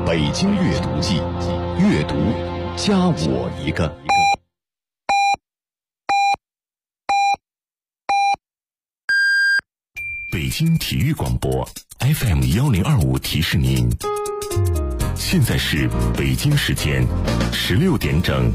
北京阅读季，阅读加我一个。北京体育广播 FM1025提示您，现在是北京时间16点整。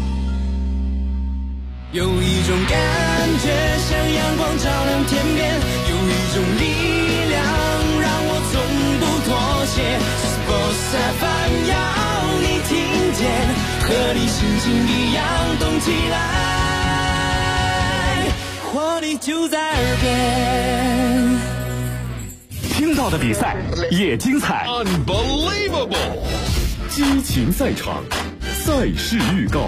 有一种感觉像阳光照亮天边，有一种力量让我从不妥协。Sports FM 要你听见，和你心情一样动起来，活力就在耳边。 听到的比赛也精彩 ，Unbelievable！ 激情赛场，赛事预告。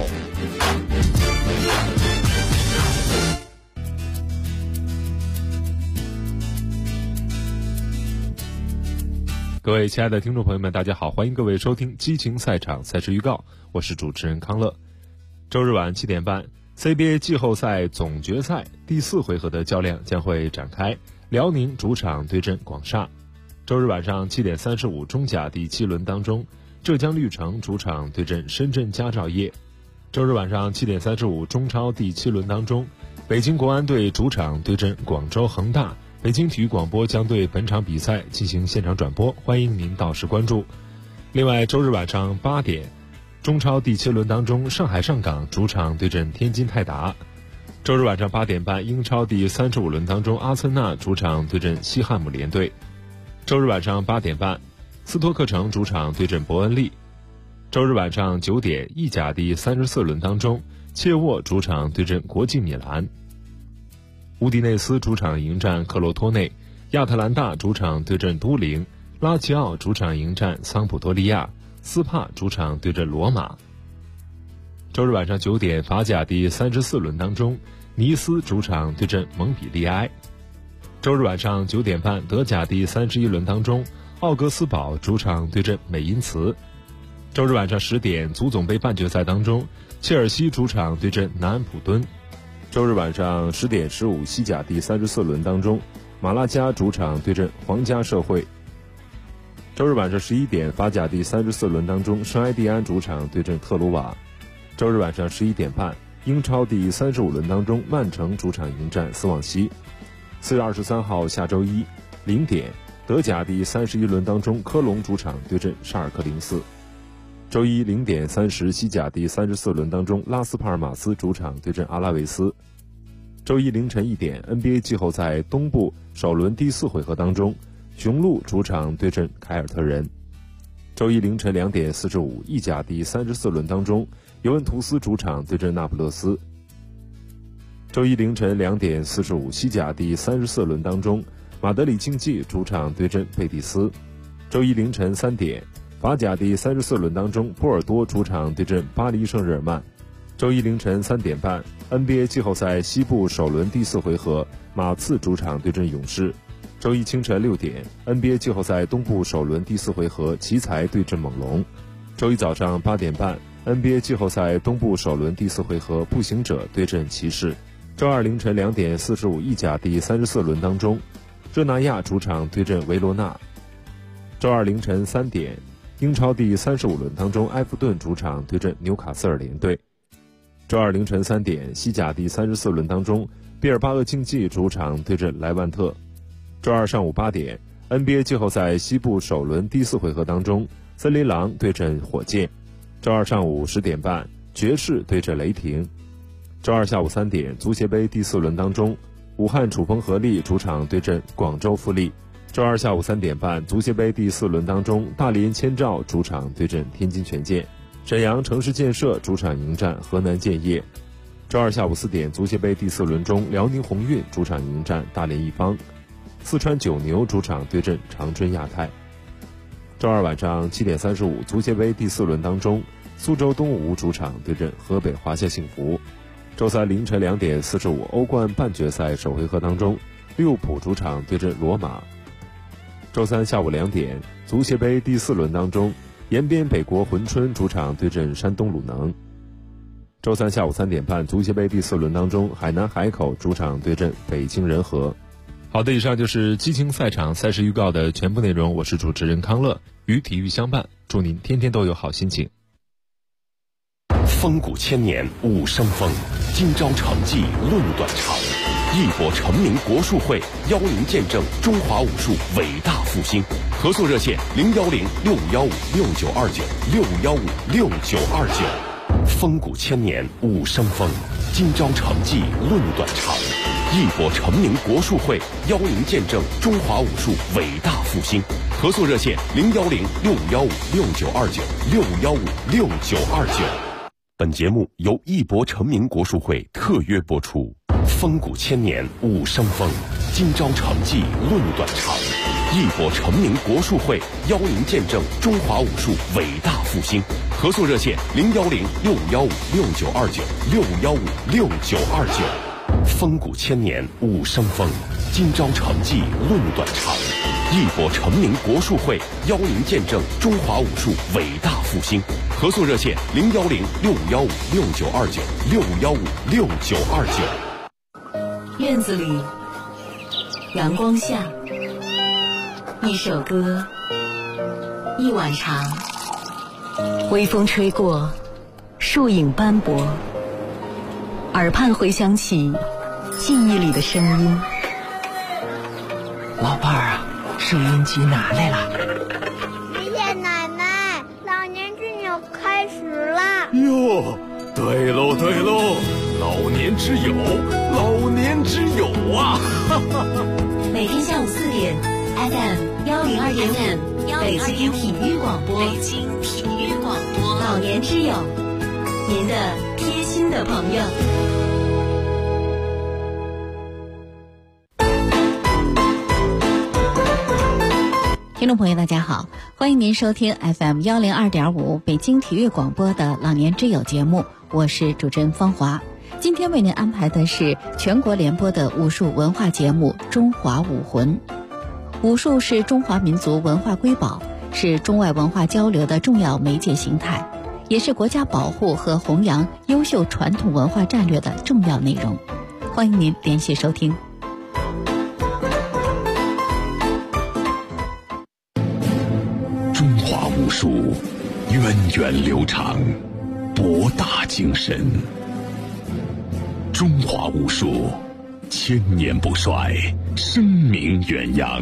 各位亲爱的听众朋友们，大家好，欢迎各位收听激情赛场赛事预告，我是主持人康乐。周日晚7点半 CBA 季后赛总决赛第4回合的较量将会展开，辽宁主场对阵广厦。周日晚上7点35中甲第7轮当中，浙江绿城主场对阵深圳佳兆业。周日晚上7点35中超第7轮当中，北京国安队主场对阵广州恒大。北京体育广播将对本场比赛进行现场转播，欢迎您到时关注。另外，周日晚上8点，中超第7轮当中，上海上港主场对阵天津泰达。周日晚上8点半，英超第35轮当中，阿森纳主场对阵西汉姆联队。周日晚上8点半，斯托克城主场对阵伯恩利。周日晚上9点，意甲第34轮当中，切沃主场对阵国际米兰。乌迪内斯主场迎战克罗托内，亚特兰大主场对阵都灵，拉齐奥主场迎战桑普多利亚，斯帕主场对阵罗马。周日晚上9点，法甲第34轮当中，尼斯主场对阵蒙彼利埃。周日晚上9点半，德甲第31轮当中，奥格斯堡主场对阵美因茨。周日晚上10点，足总杯半决赛当中，切尔西主场对阵南安普敦。周日晚上10点15，西甲第34轮当中，马拉加主场对阵皇家社会。周日晚上11点，法甲第34轮当中，圣埃蒂安主场对阵特鲁瓦。周日晚上11点半，英超第35轮当中，曼城主场迎战斯旺西。4月23号下周一0点，德甲第31轮当中，科隆主场对阵沙尔克04。周一0点30，西甲第34轮当中，拉斯帕尔马斯主场对阵阿拉维斯。周一凌晨1点 ，NBA 季后赛东部首轮第4回合当中，雄鹿主场对阵凯尔特人。周一凌晨2点45，意甲第34轮当中，尤文图斯主场对阵那不勒斯。周一凌晨2点45，西甲第34轮当中，马德里竞技主场对阵贝蒂斯。周一凌晨3点，法甲第34轮当中，波尔多主场对阵巴黎圣日耳曼。周一凌晨3点半 ，NBA 季后赛西部首轮第4回合，马刺主场对阵勇士。周一清晨6点 ，NBA 季后赛东部首轮第4回合，奇才对阵猛龙。周一早上8点半 ，NBA 季后赛东部首轮第4回合，步行者对阵骑士。周二凌晨2点45，意甲第34轮当中，热那亚主场对阵维罗纳。周二凌晨3点，英超第35轮当中，埃弗顿主场对阵纽卡斯尔联队。周二凌晨3点，西甲第34轮当中，毕尔巴鄂竞技主场对阵莱万特。周二上午8点 ，NBA 季后赛西部首轮第4回合当中，森林狼对阵火箭。周二上午10点半，爵士对阵雷霆。周二下午3点，足协杯第4轮当中，武汉楚风合力主场对阵广州富力。周二下午3点半，足协杯第4轮当中，大连千兆主场对阵天津权健。沈阳城市建设主场迎战河南建业。周二下午4点，足协杯第4轮中，辽宁宏运主场迎战大连一方。四川九牛主场对阵长春亚泰。周二晚上7点35，足协杯第4轮当中，苏州东吴主场对阵河北华夏幸福。周三凌晨2点45，欧冠半决赛首回合当中，利物浦主场对阵罗马。周三下午2点，足协杯第4轮当中，延边北国珲春主场对阵山东鲁能。周三下午3点半，足协杯第4轮当中，海南海口主场对阵北京人和。好的，以上就是激情赛场赛事预告的全部内容，我是主持人康乐，与体育相伴， 祝您天天都有好心情。 风骨千年武生风，今朝成绩论短长。义博成名国术会邀您见证中华武术伟大复兴。合作热线：010-6569-6929，615-6929。风骨千年武生风，今朝成绩论短长。义博成名国术会邀您见证中华武术伟大复兴。合作热线：010-6569-6929，615-6929。本节目由义博成名国术会特约播出。风骨千年武生风，今朝成绩论短长。义博成名国术会邀您见证中华武术伟大复兴。合作热线：010-6569-6929，615-6929。风骨千年武生风，今朝成绩论短长。义博成名国术会邀您见证中华武术伟大复兴。合作热线：010-6569-6929，615-6929。 院子里，阳光下，一首歌，一碗茶，微风吹过，树影斑驳，耳畔回响起记忆里的声音。 老伴儿啊，收音机拿来了。 爷爷奶奶，老年之友开始了。 哟，对喽对喽，老年之友，老年之友啊！ 每天下午4点 FM102.5，北京体育广播，老年之友，您的贴心的朋友。听众朋友大家好，欢迎您收听 FM102.5 北京体育广播的老年之友节目，我是主持人方华。今天为您安排的是全国联播的武术文化节目《中华武魂》。武术是中华民族文化瑰宝，是中外文化交流的重要媒介形态，也是国家保护和弘扬优秀传统文化战略的重要内容。欢迎您连续收听。 中华武术源远流长，博大精深。中华武术千年不衰，声名远扬。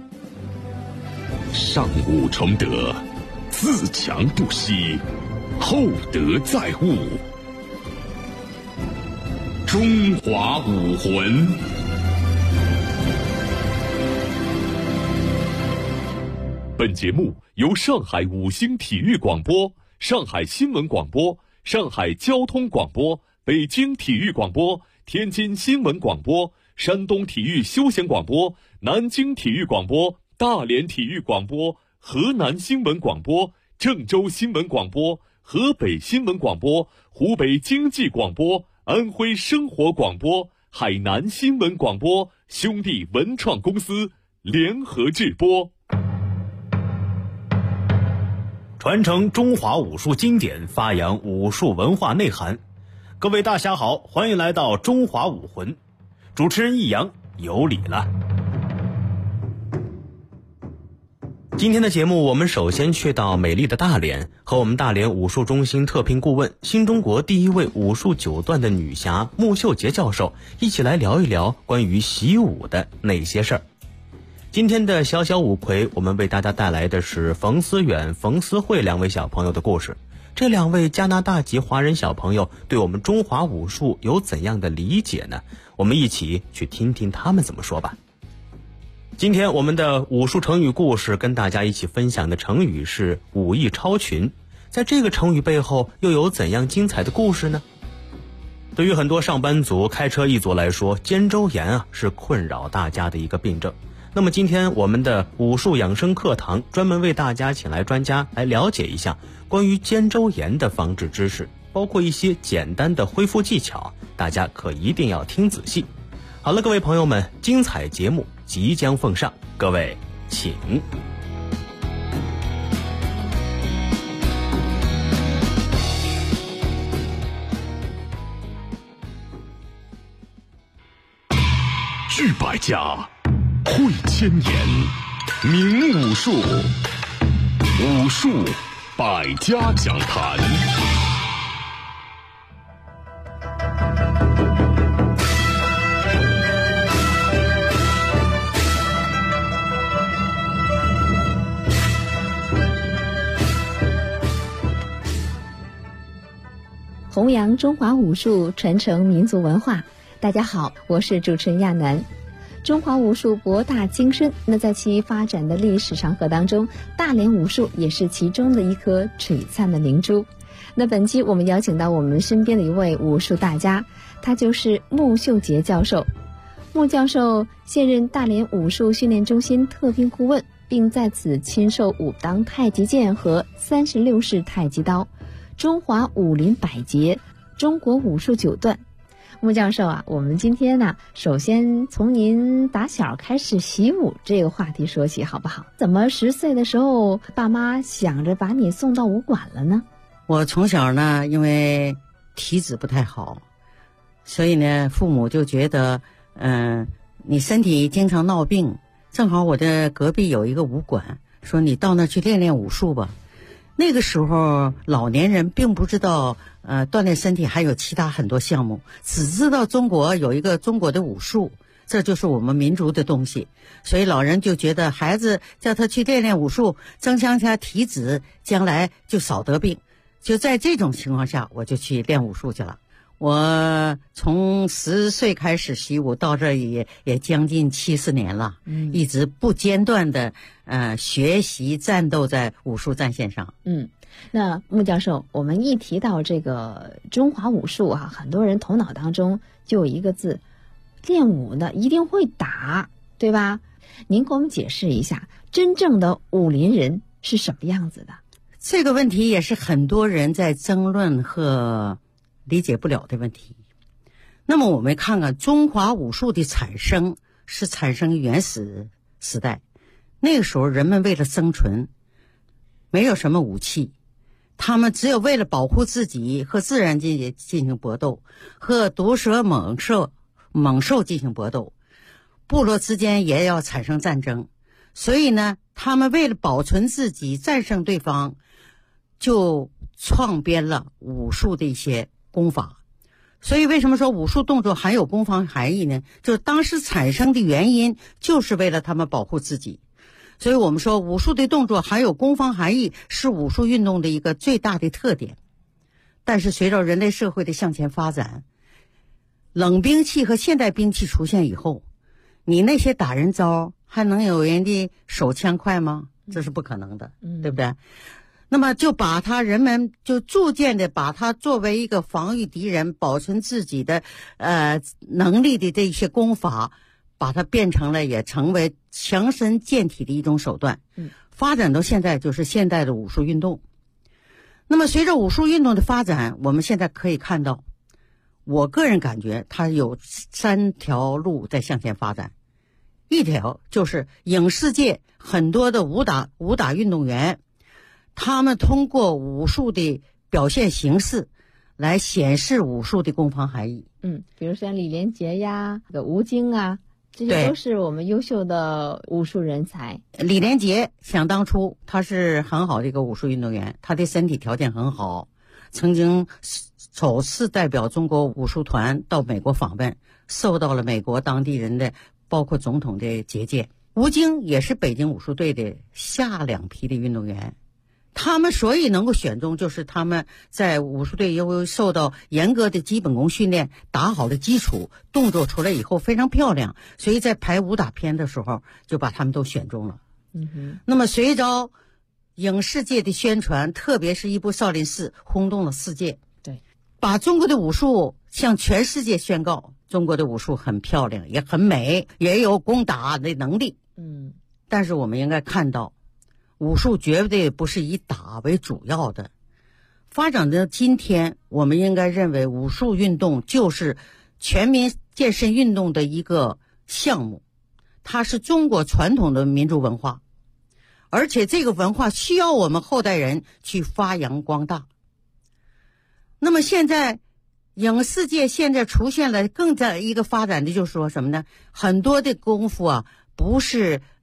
上武崇德，自强不息，厚德载物。中华武魂。 本节目由上海五星体育广播、上海新闻广播、上海交通广播、北京体育广播、天津新闻广播、山东体育休闲广播、南京体育广播、大连体育广播、河南新闻广播、郑州新闻广播、河北新闻广播、湖北经济广播、安徽生活广播、海南新闻广播兄弟文创公司联合制播。 传承中华武术经典，发扬武术文化内涵。各位大侠好，欢迎来到中华武魂，主持人易阳有礼了。今天的节目，我们首先去到美丽的大连，和我们大连武术中心特聘顾问、新中国第一位武术9段的女侠穆秀杰教授一起来聊一聊关于习武的那些事儿。今天的小小五魁，我们为大家带来的是冯思远、冯思慧2位小朋友的故事。这2位加拿大籍华人小朋友对我们中华武术有怎样的理解呢？我们一起去听听他们怎么说吧。今天我们的武术成语故事跟大家一起分享的成语是武艺超群，在这个成语背后又有怎样精彩的故事呢？对于很多上班族、开车一族来说，肩周炎是困扰大家的一个病症。那么今天我们的武术养生课堂专门为大家请来专家来了解一下关于肩周炎的防治知识，包括一些简单的恢复技巧，大家可一定要听仔细。好了，各位朋友们，精彩节目即将奉上，各位请。 聚百家，会千言，明武术，武术百家讲坛。 弘扬中华武术，传承民族文化。大家好，我是主持人亚楠。中华武术博大精深，那在其发展的历史长河当中，大连武术也是其中的一颗璀璨的明珠。那本期我们邀请到我们身边的一位武术大家，他就是穆秀杰教授。穆教授现任大连武术训练中心特聘顾问，并在此亲授武当太极剑和36式太极刀、中华武林百节、中国武术9段。穆教授啊，我们今天呢，首先从您打小开始习武这个话题说起，好不好？怎么10岁的时候，爸妈想着把你送到武馆了呢？ 我从小呢，因为体质不太好，所以呢，父母就觉得，你身体经常闹病，正好我的隔壁有一个武馆，说你到那去练练武术吧。那个时候老年人并不知道锻炼身体还有其他很多项目，只知道中国有一个中国的武术，这就是我们民族的东西，所以老人就觉得孩子叫他去练练武术，增强他体质，将来就少得病。就在这种情况下，我就去练武术去了。我从10岁开始习武，到这也将近70年了，一直不间断的学习战斗在武术战线上。 那穆教授，我们一提到这个中华武术啊，很多人头脑当中就有一个字，练武的一定会打，对吧？您给我们解释一下，真正的武林人是什么样子的？ 这个问题也是很多人在争论和理解不了的问题。那么我们看看中华武术的产生，是产生于原始时代。那个时候人们为了生存，没有什么武器，他们只有为了保护自己和自然进行搏斗，和毒蛇猛兽进行搏斗，部落之间也要产生战争。所以呢，他们为了保存自己，战胜对方，就创编了武术的一些功法。所以为什么说武术动作含有攻防含义呢？就是当时产生的原因就是为了他们保护自己。所以我们说武术的动作含有攻防含义，是武术运动的一个最大的特点。但是随着人类社会的向前发展，冷兵器和现代兵器出现以后，你那些打人招还能有人的手枪快吗？这是不可能的，对不对？那么就把人们就逐渐的把它作为一个防御敌人、保存自己的能力的这些功法，把它变成了也成为强身健体的一种手段。发展到现在就是现代的武术运动。那么随着武术运动的发展，我们现在可以看到，我个人感觉它有3条路在向前发展。一条就是影视界很多的武打运动员，他们通过武术的表现形式来显示武术的攻防含义。 比如像李连杰呀、吴京啊，这些都是我们优秀的武术人才。 李连杰想当初他是很好的一个武术运动员，他的身体条件很好，曾经首次代表中国武术团到美国访问，受到了美国当地人的包括总统的接见。吴京也是北京武术队的下2批的运动员，他们所以能够选中，就是他们在武术队由于受到严格的基本功训练，打好了基础，动作出来以后非常漂亮，所以在排武打片的时候就把他们都选中了。那么随着影视界的宣传，特别是一部少林寺轰动了世界， 对， 把中国的武术向全世界宣告，中国的武术很漂亮，也很美，也有攻打的能力。但是我们应该看到，武术绝对不是以打为主要的。发展到今天，我们应该认为武术运动就是全民健身运动的一个项目，它是中国传统的民族文化，而且这个文化需要我们后代人去发扬光大。那么现在影视界现在出现了更在一个发展的，就是说什么呢？很多的功夫啊，不是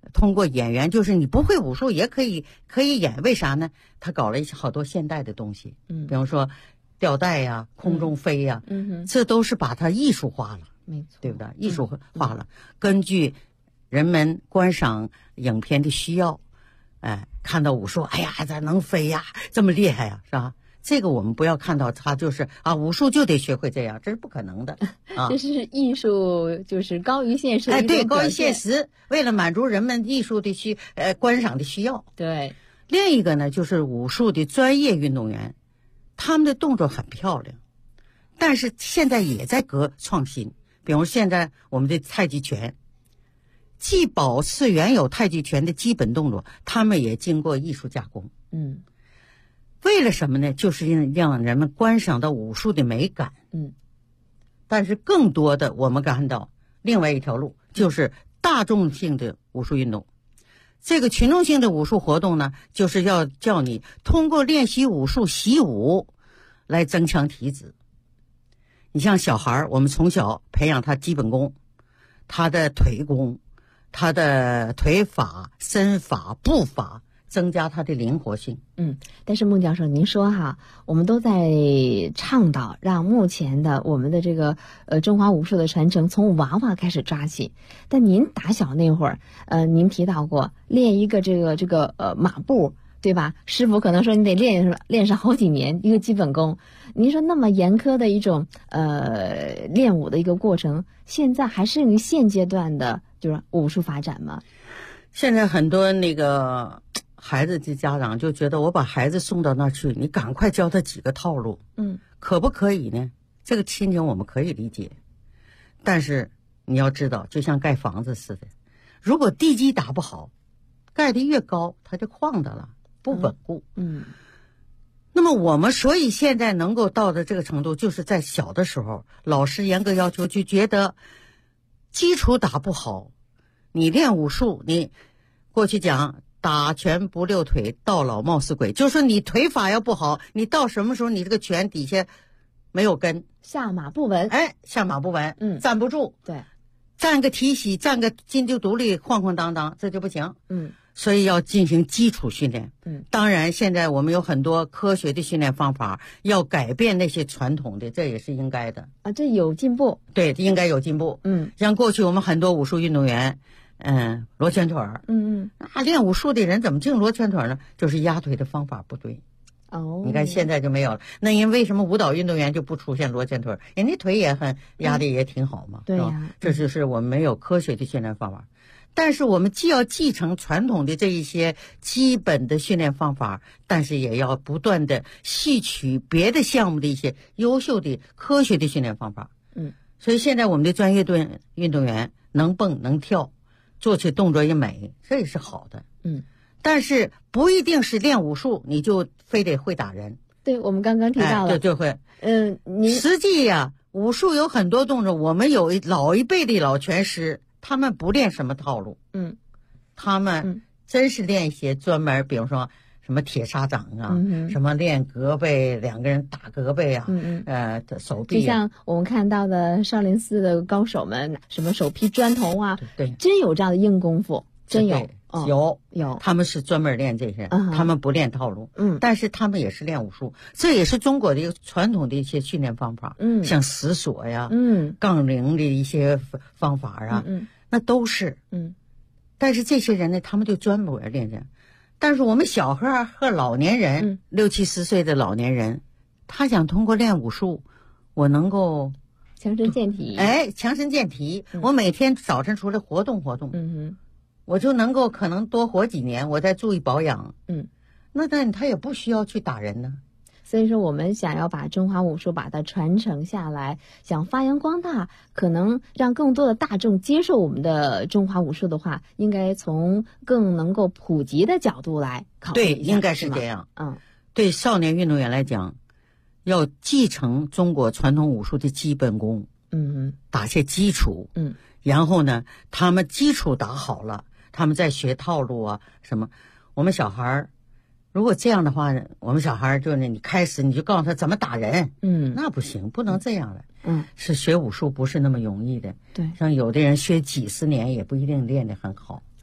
通过演员，就是你不会武术也可以演，为啥呢？他搞了好多现代的东西，比方说吊带呀、空中飞呀，这都是把它艺术化了， 没错， 对不对？艺术化了，根据人们观赏影片的需要，看到武术，哎呀，咋能飞呀，这么厉害呀，是吧？这个我们不要看到它就是武术就得学会这样，这是不可能的啊！ 这是艺术，就是高于现实的一种对，高于表现现实，为了满足人们艺术的观赏的需要。 对， 另一个呢，就是武术的专业运动员，他们的动作很漂亮，但是现在也在创新。比如现在我们的太极拳，既保持原有太极拳的基本动作，他们也经过艺术加工。为了什么呢？就是让人们观赏到武术的美感。但是更多的我们看到另外一条路，就是大众性的武术运动。这个群众性的武术活动呢，就是要叫你通过练习武术习武来增强体质。你像小孩，我们从小培养他基本功，他的腿功，他的腿法、身法、步法，增加他的灵活性。 但是孟教授，您说哈，我们都在倡导让目前的我们的这个中华武术的传承从娃娃开始抓起。但您打小那会儿，您提到过练一个这个马步，对吧？师傅可能说你得练上好几年一个基本功。您说那么严苛的一种练武的一个过程，现在还适应于现阶段的就是武术发展吗？ 现在很多那个孩子的家长就觉得，我把孩子送到那儿去，你赶快教他几个套路，可不可以呢？这个亲情我们可以理解，但是你要知道，就像盖房子似的，如果地基打不好，盖得越高，它就晃的了，不稳固。那么我们所以现在能够到的这个程度，就是在小的时候，老师严格要求，就觉得基础打不好，你练武术，你过去讲打拳不溜腿，到老貌似鬼，就是说你腿法要不好，你到什么时候你这个拳底下没有根， 下马不稳， 下马不稳，站不住， 对， 站个提膝，站个金就独立，晃晃荡荡，这就不行。所以要进行基础训练。当然现在我们有很多科学的训练方法，要改变那些传统的，这也是应该的啊，这有进步， 对，应该有进步。像过去我们很多武术运动员，罗圈腿儿，练武术的人怎么净罗圈腿呢？就是压腿的方法不对。你看现在就没有了。那因为什么舞蹈运动员就不出现罗圈腿？人家腿也压的也挺好嘛。 对呀， 这就是我们没有科学的训练方法。但是我们既要继承传统的这一些基本的训练方法，但是也要不断的吸取别的项目的一些优秀的科学的训练方法。所以现在我们的专业运动员能蹦能跳，做起动作也美，这也是好的。但是不一定是练武术你就非得会打人。 对，我们刚刚提到了， 就会。实际呀，武术有很多动作，我们有老一辈的老拳师，他们不练什么套路，他们真是练一些专门，比如说什么铁砂掌啊，什么练胳膊，两个人打胳膊啊，手臂， 就像我们看到的少林寺的高手们，什么手劈砖头啊， 对， 真有这样的硬功夫，真有。 有，他们是专门练这些，他们不练套路，但是他们也是练武术，这也是中国的一个传统的一些训练方法，像石锁呀，杠铃的一些方法啊，那都是，但是这些人呢，他们就专门练这，但是我们小孩和老年人，60、70岁的老年人，他想通过练武术，我能够强身健体， 强身健体，我每天早晨出来活动活动，我就能够可能多活几年，我再注意保养。那他也不需要去打人呢。 所以说我们想要把中华武术把它传承下来，想发扬光大，可能让更多的大众接受我们的中华武术的话，应该从更能够普及的角度来考虑一下。 对，应该是这样。对少年运动员来讲，要继承中国传统武术的基本功，打些基础，然后呢，他们基础打好了，他们再学套路啊什么。我们小孩如果这样的话，我们小孩就是你开始你就告诉他怎么打人，那不行，不能这样的。是学武术不是那么容易的。 对， 像有的人学几十年也不一定练得很好。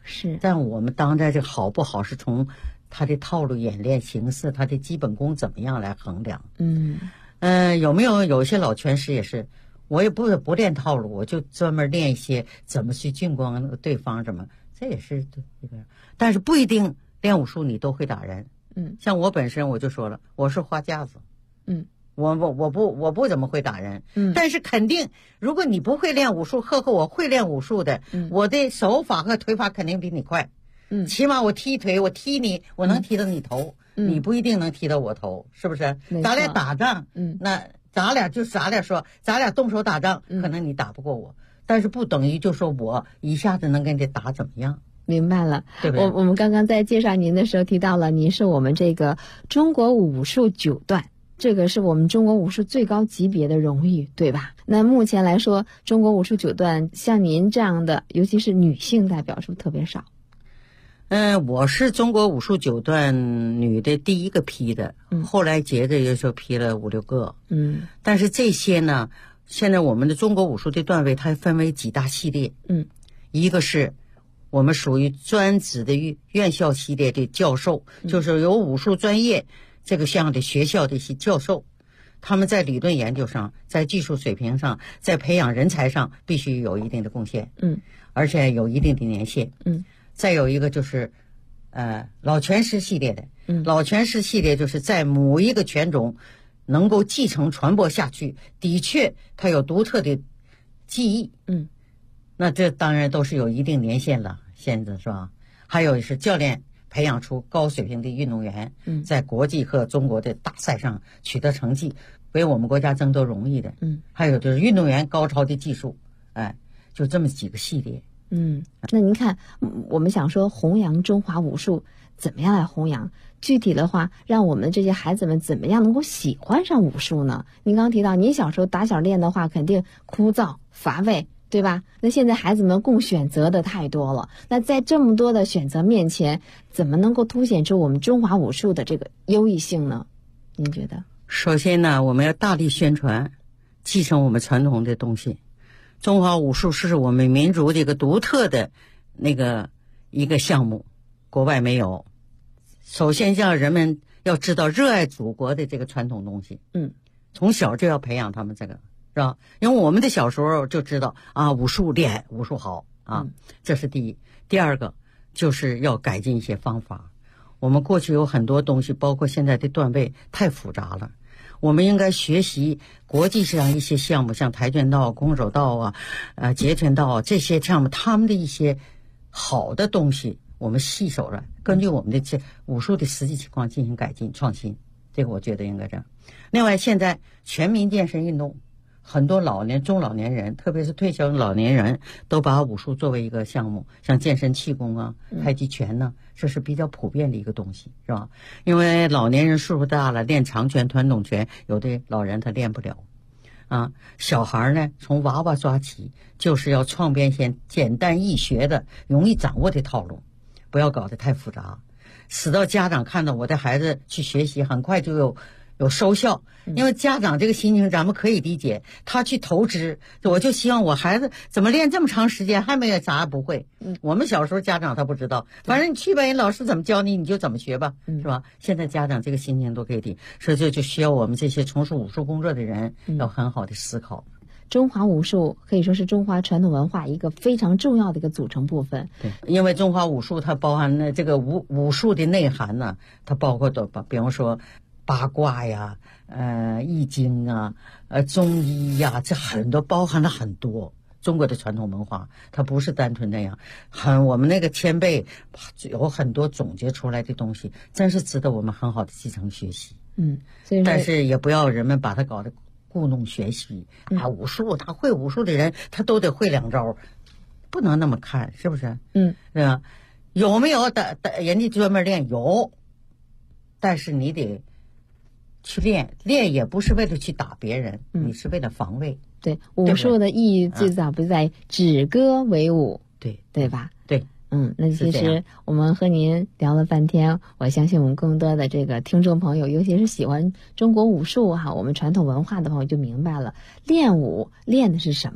是。 但我们当代这好不好是从他的套路演练形式，他的基本功怎么样来衡量。有没有些老拳师也是，我也不练套路，我就专门练一些怎么去进攻对方，怎么，这也是一个。但是不一定练武术你都会打人。像我本身我就说了，我是花架子。我不怎么会打人。但是肯定如果你不会练武术，呵呵，我会练武术的，我的手法和腿法肯定比你快。起码我踢腿，我踢你，我能踢到你头，你不一定能踢到我头，是不是？咱俩打仗，那咱俩说，咱俩动手打仗，可能你打不过我，但是不等于就说我一下子能跟你打怎么样。 明白了， 对不对？ 我们刚刚在介绍您的时候提到了，您是我们这个中国武术9段，这个是我们中国武术最高级别的荣誉，对吧？那目前来说，中国武术9段像您这样的，尤其是女性代表，是不是特别少？ 我是中国武术9段女的第一个批的，后来接着也就批了5、6个。但是这些呢，现在我们的中国武术的段位它分为几大系列。一个是我们属于专职的院校系列的教授，就是有武术专业这个项的学校的一些教授，他们在理论研究上，在技术水平上，在培养人才上必须有一定的贡献。而且有一定的年限。再有一个就是老拳师系列的。老拳师系列就是在某一个拳种能够继承传播下去，的确它有独特的技艺。那这当然都是有一定年限了，现在是吧？还有是教练培养出高水平的运动员，在国际和中国的大赛上取得成绩，为我们国家争得荣誉的。还有就是运动员高超的技术。就这么几个系列。 那您看，我们想说弘扬中华武术，怎么样来弘扬？具体的话，让我们这些孩子们怎么样能够喜欢上武术呢？您刚提到，您小时候打小练的话，肯定枯燥乏味，对吧？那现在孩子们供选择的太多了，那在这么多的选择面前，怎么能够凸显出我们中华武术的这个优异性呢？您觉得？ 首先呢，我们要大力宣传，继承我们传统的东西。中华武术是我们民族这个独特的一个项目，国外没有。首先让人们要知道热爱祖国的这个传统东西。从小就要培养他们这个，是吧？因为我们的小时候就知道武术练，武术好啊，这是第一。第二个就是要改进一些方法。我们过去有很多东西，包括现在的段位太复杂了。我们应该学习国际上一些项目，像跆拳道、空手道截拳道这些项目，他们的一些好的东西，我们细手了，根据我们的这武术的实际情况进行改进创新，这个我觉得应该这样。另外，现在全民健身运动，很多中老年人，特别是退休老年人，都把武术作为一个项目，像健身气功太极拳这是比较普遍的一个东西，是吧？因为老年人岁数大了，练长拳、传统拳，有的老人他练不了。小孩呢，从娃娃抓起，就是要创编一些简单易学的、容易掌握的套路，不要搞得太复杂，使到家长看到我的孩子去学习，很快就有收效。因为家长这个心情咱们可以理解，他去投资，我就希望我孩子怎么练这么长时间还没有啥不会。我们小时候家长他不知道，反正你去吧，人老师怎么教你你就怎么学吧，是吧？现在家长这个心情都可以理，所以这就需要我们这些从事武术工作的人要很好的思考。 中华武术可以说是中华传统文化一个非常重要的一个组成部分。 对，因为中华武术它包含了这个武术的内涵呢，它包括比方说八卦易经中医这很多包含了很多中国的传统文化，它不是单纯那样。我们那个前辈有很多总结出来的东西，真是值得我们很好的继承学习。 所以但是也不要人们把它搞得故弄玄虚武术他会武术的人他都得会2招，不能那么看，是不是？是吧？有没有人家专门练？有，但是你得去练也不是为了去打别人，你是为了防卫。 对，武术的意义最早不在止戈为武，对吧？ 对。 那其实我们和您聊了半天，我相信我们更多的这个听众朋友，尤其是喜欢中国武术我们传统文化的朋友就明白了，练武练的是什么，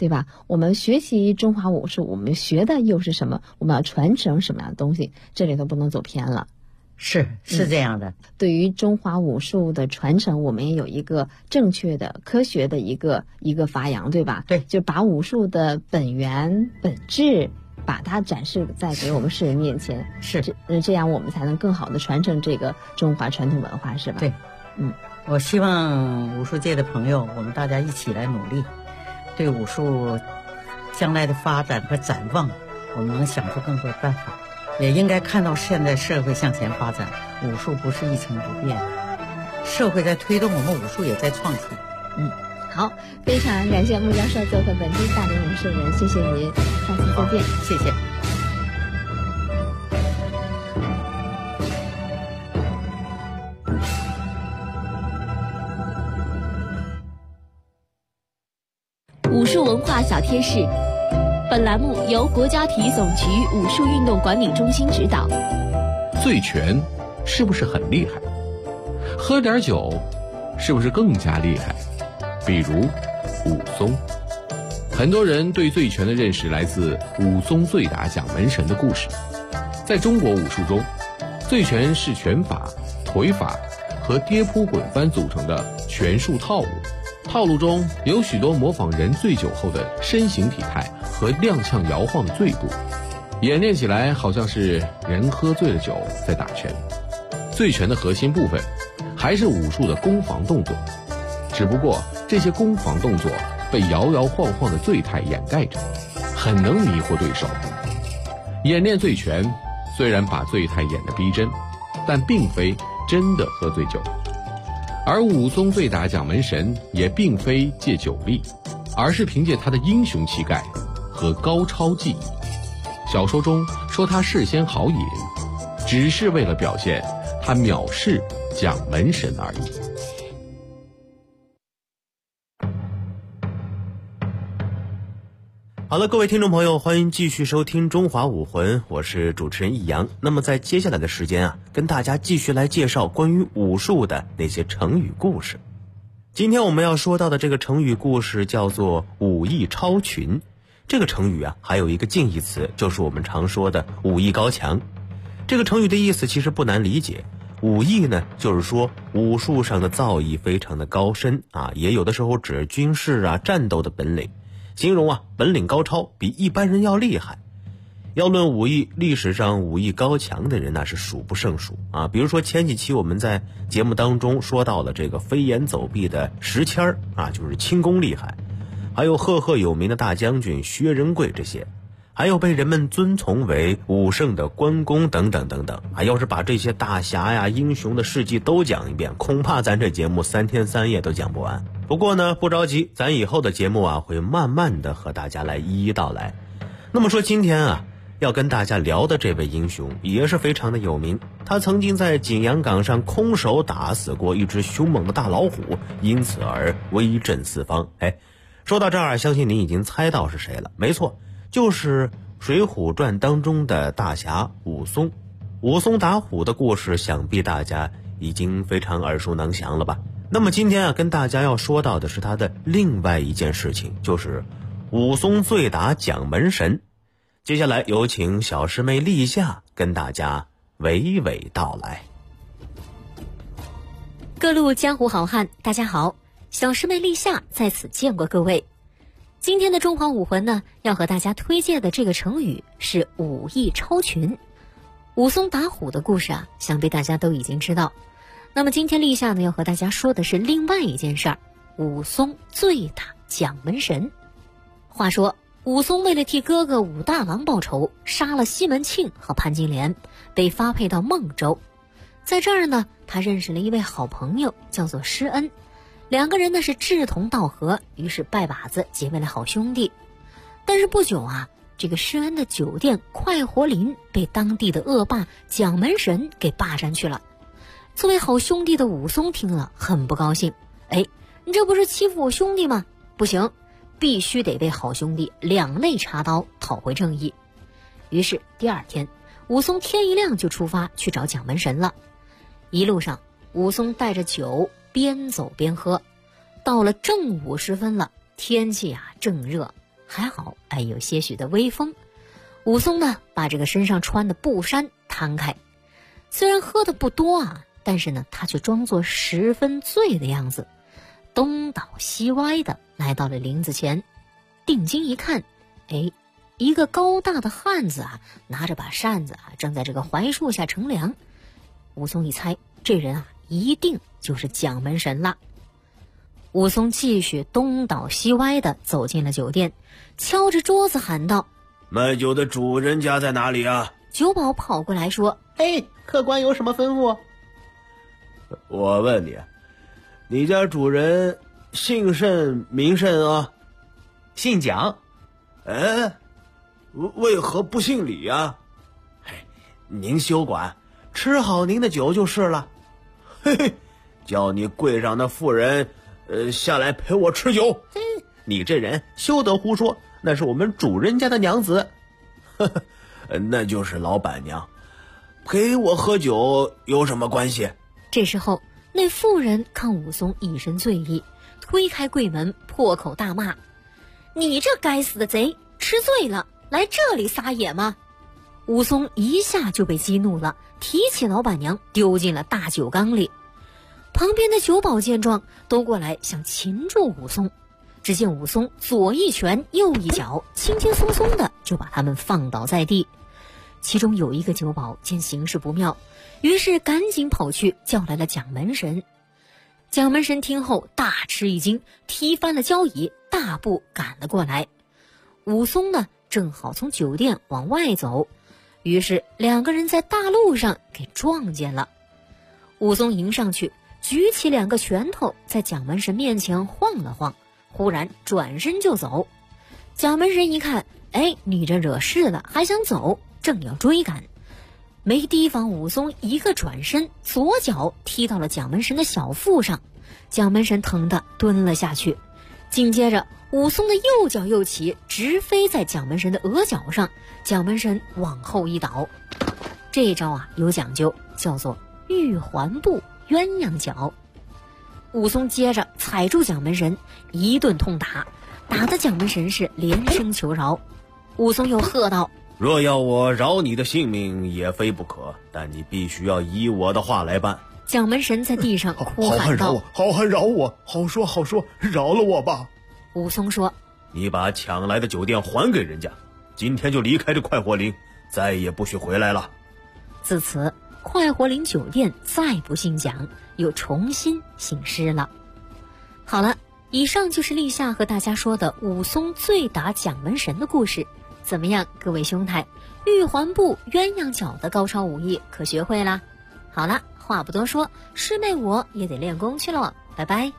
对吧？我们学习中华武术，我们学的又是什么？我们要传承什么样的东西？这里头不能走偏了。 是这样的。 对于中华武术的传承，我们也有一个正确的、科学的一个发扬，对吧？ 对， 就把武术的本源、本质，把它展示在给我们世人面前。 是， 这样我们才能更好的传承这个中华传统文化，是吧？ 对，我希望武术界的朋友，我们大家一起来努力，对武术将来的发展和展望，我们能想出更多的办法。也应该看到现在社会向前发展，武术不是一成不变，社会在推动，我们武术也在创新。 好，非常感谢穆教授做客本期大连人事人，谢谢您，下次再见。 谢谢。 武术文化小贴士，本栏目由国家体育总局武术运动管理中心指导。 醉拳是不是很厉害？喝点酒是不是更加厉害？比如武松，很多人对醉拳的认识来自武松醉打蒋门神的故事。在中国武术中，醉拳是拳法、腿法和跌扑滚翻组成的拳术套路。套路中有许多模仿人醉酒后的身形体态和踉跄摇晃的醉步，演练起来好像是人喝醉了酒在打拳。醉拳的核心部分还是武术的攻防动作，只不过这些攻防动作被摇摇晃晃的醉态掩盖着，很能迷惑对手。演练醉拳虽然把醉态演得逼真，但并非真的喝醉酒。而武松醉打蒋门神也并非借酒力，而是凭借他的英雄气概和高超技艺。小说中说他事先豪饮，只是为了表现他藐视蒋门神而已。 好了，各位听众朋友，欢迎继续收听中华武魂，我是主持人易阳。那么在接下来的时间跟大家继续来介绍关于武术的那些成语故事。今天我们要说到的这个成语故事叫做武艺超群。这个成语还有一个近义词，就是我们常说的武艺高强。这个成语的意思其实不难理解，武艺呢就是说武术上的造诣非常的高深也有的时候指军事战斗的本领，形容本领高超，比一般人要厉害。要论武艺，历史上武艺高强的人是数不胜数比如说前几期我们在节目当中说到了这个飞檐走壁的石谦就是轻功厉害，还有赫赫有名的大将军薛仁贵，这些还有被人们尊崇为武圣的关公等等等等要是把这些大侠英雄的事迹都讲一遍，恐怕咱这节目3天3夜都讲不完。不过呢，不着急，咱以后的节目会慢慢的和大家来一一道来。那么说今天要跟大家聊的这位英雄也是非常的有名，他曾经在景阳冈上空手打死过一只凶猛的大老虎，因此而威震四方。说到这儿，相信您已经猜到是谁了，没错，就是《水浒传》当中的大侠武松。武松打虎的故事想必大家已经非常耳熟能详了吧。那么今天跟大家要说到的是他的另外一件事情，就是武松醉打蒋门神。接下来有请小师妹立夏跟大家娓娓道来。 各路江湖好汉大家好，小师妹立夏在此见过各位。今天的中华武魂呢，要和大家推荐的这个成语是武艺超群。武松打虎的故事想必大家都已经知道。那么今天立夏呢，要和大家说的是另外一件事儿，武松醉打蒋门神。话说武松为了替哥哥武大郎报仇，杀了西门庆和潘金莲，被发配到孟州。在这儿呢，他认识了一位好朋友，叫做施恩。两个人呢是志同道合，于是拜把子结为了好兄弟。但是不久这个施恩的酒店快活林被当地的恶霸蒋门神给霸占去了。作为好兄弟的武松听了很不高兴，你这不是欺负我兄弟吗？不行，必须得为好兄弟两肋插刀，讨回正义。于是第二天，武松天一亮就出发去找蒋门神了。一路上，武松带着酒边走边喝，到了正午时分了，天气正热， 还好有些许的微风。武松呢，把这个身上穿的布衫摊开，虽然喝的不多但是呢，他却装作十分醉的样子，东倒西歪的来到了林子前，定睛一看，一个高大的汉子拿着把扇子正在这个槐树下乘凉。武松一猜，这人一定就是蒋门神了。武松继续东倒西歪的走进了酒店，敲着桌子喊道： 卖酒的主人家在哪里啊？ 酒保跑过来说： 客官有什么吩咐？ 我问你，你家主人姓甚名甚啊？ 姓蒋。 为何不姓李啊？ 您休管，吃好您的酒就是了。 叫你柜上的妇人下来陪我吃酒。 你这人休得胡说，那是我们主人家的娘子。 那就是老板娘，陪我喝酒有什么关系？ 这时候那妇人看武松一身醉意，推开柜门，破口大骂：你这该死的贼，吃醉了来这里撒野吗？武松一下就被激怒了，提起老板娘丢进了大酒缸里。旁边的酒保见状，都过来想擒住武松。只见武松左一拳右一脚，轻轻松松的就把他们放倒在地。其中有一个酒保见形势不妙，于是赶紧跑去叫来了蒋门神。蒋门神听后大吃一惊，踢翻了交椅，大步赶了过来。武松呢，正好从酒店往外走，于是两个人在大路上给撞见了。武松迎上去，举起2个拳头在蒋门神面前晃了晃，忽然转身就走。蒋门神一看，你这惹事了还想走，正要追赶，没提防武松一个转身，左脚踢到了蒋门神的小腹上，蒋门神疼得蹲了下去。紧接着武松的右脚又起，直飞在蒋门神的额角上，蒋门神往后一倒。这一招有讲究，叫做玉环步鸳鸯脚。武松接着踩住蒋门神，一顿痛打，打得蒋门神是连声求饶。武松又喝道： 若要我饶你的性命也非不可，但你必须要依我的话来办。 蒋门神在地上哭喊道： 好汉饶我，好说好说，饶了我吧。 武松说： 你把抢来的酒店还给人家，今天就离开这快活林，再也不许回来了。 自此快活林酒店再不姓蒋，又重新姓施了。好了，以上就是立夏和大家说的武松醉打蒋门神的故事。怎么样，各位兄台，玉环步鸳鸯脚的高超武艺可学会啦？好了，话不多说，师妹我也得练功去了，拜拜。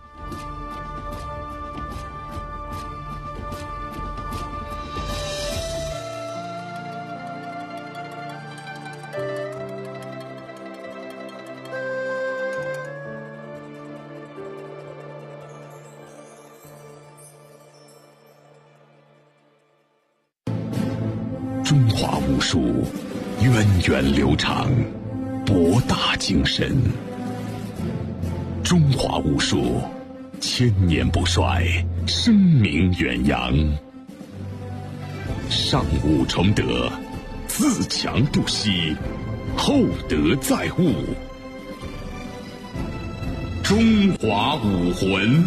中华武术源远流长，博大精深。中华武术千年不衰，声名远扬。上武崇德，自强不息，厚德载物。中华武魂。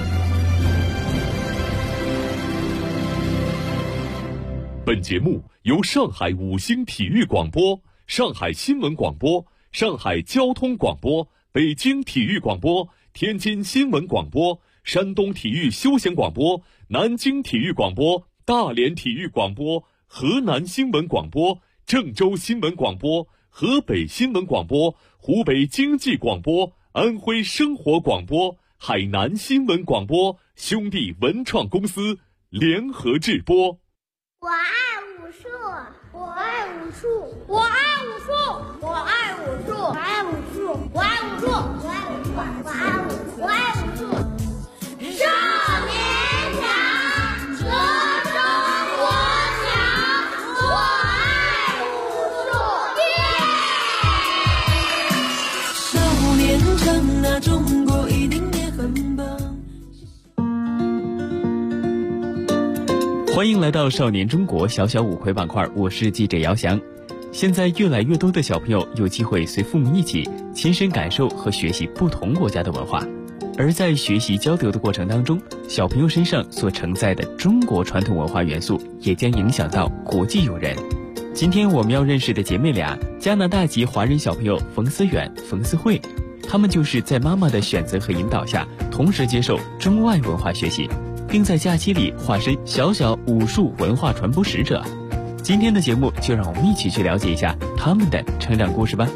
本节目由上海五星体育广播、上海新闻广播、上海交通广播、北京体育广播、天津新闻广播、山东体育休闲广播、南京体育广播、大连体育广播、河南新闻广播、郑州新闻广播、河北新闻广播、湖北经济广播、安徽生活广播、海南新闻广播兄弟文创公司联合制播。 我爱武术，我爱武术，我爱武术，我爱武术，我爱武术，我爱武术，我爱武术，我爱武术，我爱武术。少年强，则中国强。我爱武术， 少年强，那中国一定也很棒。 欢欢迎来到少年中国小小五魁板块，我是记者姚翔。现在越来越多的小朋友有机会随父母一起亲身感受和学习不同国家的文化，而在学习交流的过程当中，小朋友身上所承载的中国传统文化元素也将影响到国际友人。今天我们要认识的姐妹俩，加拿大籍华人小朋友冯思远、冯思慧，他们就是在妈妈的选择和引导下，同时接受中外文化学习，并在假期里化身小小武术文化传播使者。今天的节目就让我们一起去了解一下他们的成长故事吧。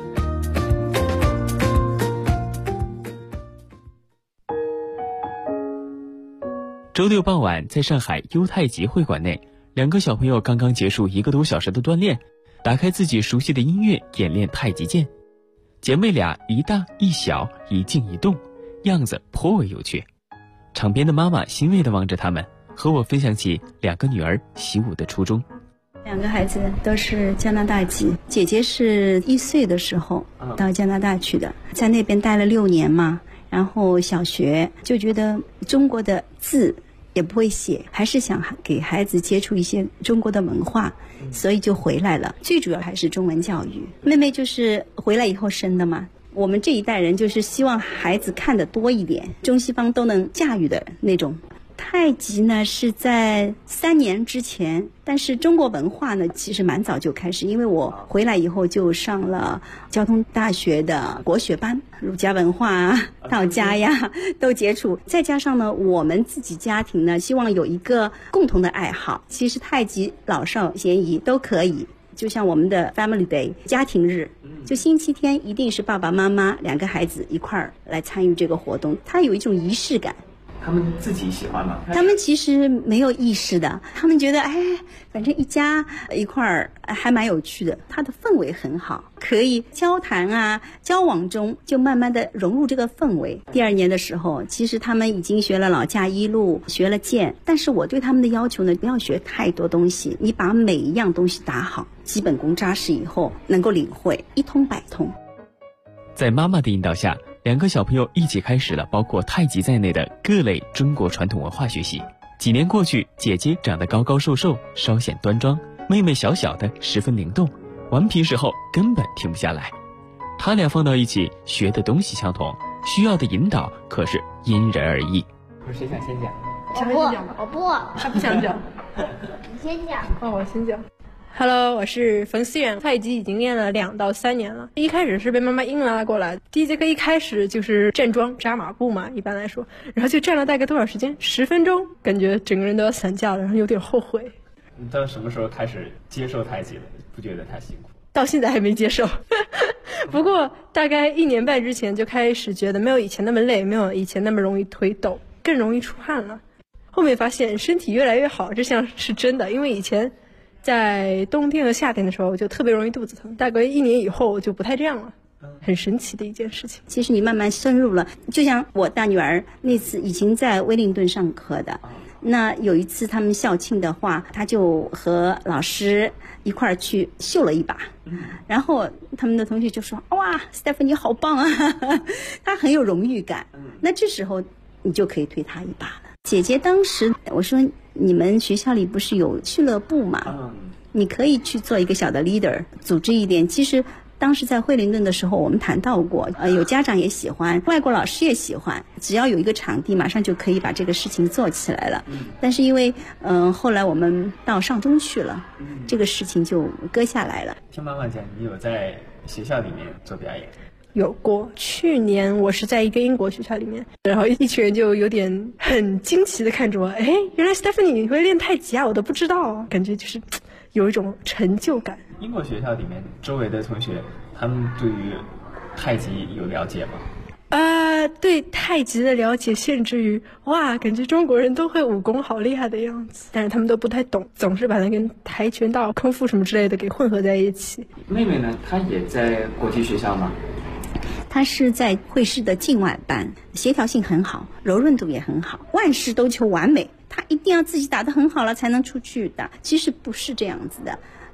周六傍晚，在上海优太极会馆内，两个小朋友刚刚结束1个多小时的锻炼，打开自己熟悉的音乐演练太极剑。姐妹俩一大一小，一静一动，样子颇为有趣。场边的妈妈欣慰地望着他们，和我分享起2个女儿习武的初衷。 2个孩子都是加拿大籍，姐姐是1岁的时候到加拿大去的，在那边待了6年嘛，然后小学就觉得中国的字也不会写，还是想给孩子接触一些中国的文化，所以就回来了。最主要还是中文教育。妹妹就是回来以后生的嘛，我们这一代人就是希望孩子看得多一点，中西方都能驾驭的那种。太极呢是在3年之前，但是中国文化呢其实蛮早就开始，因为我回来以后就上了交通大学的国学班，儒家文化啊、道家呀都接触，再加上呢我们自己家庭呢希望有一个共同的爱好，其实太极老少咸宜都可以。就像我们的 Family Day 家庭日，就星期天一定是爸爸妈妈2个孩子一块儿来参与这个活动，它有一种仪式感。 他们自己喜欢吗？ 他们其实没有意识的，他们觉得反正一家一块儿还蛮有趣的，它的氛围很好，可以交谈啊，交往中就慢慢的融入这个氛围。第2年的时候，其实他们已经学了老架一路，学了剑，但是我对他们的要求呢，不要学太多东西，你把每一样东西打好，基本功扎实以后，能够领会，一通百通。 在妈妈的引导下，2个小朋友一起开始了包括太极在内的各类中国传统文化学习。几年过去，姐姐长得高高瘦瘦，稍显端庄，妹妹小小的，十分灵动，顽皮时候根本停不下来。他俩放到一起，学的东西相同，需要的引导可是因人而异。谁想先讲？ 我不， 他不想讲。 你先讲。 我先讲。Hello， 我是冯思远，太极已经练了2到3年了。一开始是被妈妈硬拉过来，第1节课一开始就是站桩扎马步嘛，一般来说，然后就站了大概多少时间？10分钟，感觉整个人都要散架了，然后有点后悔。 你到什么时候开始接受太极的？不觉得太辛苦？ 到现在还没接受，不过大概1年半之前就开始觉得没有以前那么累，没有以前那么容易腿抖，更容易出汗了。后面发现身体越来越好，这项是真的，因为以前在冬天和夏天的时候就特别容易肚子疼，大概1年以后就不太这样了，很神奇的一件事情。 其实你慢慢深入了，就像我大女儿那次已经在威灵顿上课的，那有一次他们校庆的话，她就和老师一块儿去秀了一把，然后他们的同学就说：“哇 ，Stephanie 好棒啊！”她很有荣誉感。那这时候你就可以推她一把了。姐姐当时我说：“你们学校里不是有俱乐部吗？你可以去做一个小的 leader， 组织一点。”其实当时在惠灵顿的时候，我们谈到过，有家长也喜欢，外国老师也喜欢，只要有一个场地，马上就可以把这个事情做起来了。但是因为后来我们到上中去了，这个事情就搁下来了。 听妈妈讲，你有在学校里面做表演？ 有过，去年我是在一个英国学校里面，然后一群人就有点很惊奇的看着我，原来 Stephanie 你会练太极啊，我都不知道，感觉就是有一种成就感。 英国学校里面周围的同学，他们对于太极有了解吗？ 对太极的了解限制于哇，感觉中国人都会武功好厉害的样子，但是他们都不太懂，总是把它跟跆拳道、空腹什么之类的给混合在一起。 妹妹呢，她也在国际学校吗？ 她是在会师的境外班，协调性很好，柔润度也很好，万事都求完美，她一定要自己打得很好了才能出去的。其实不是这样子的，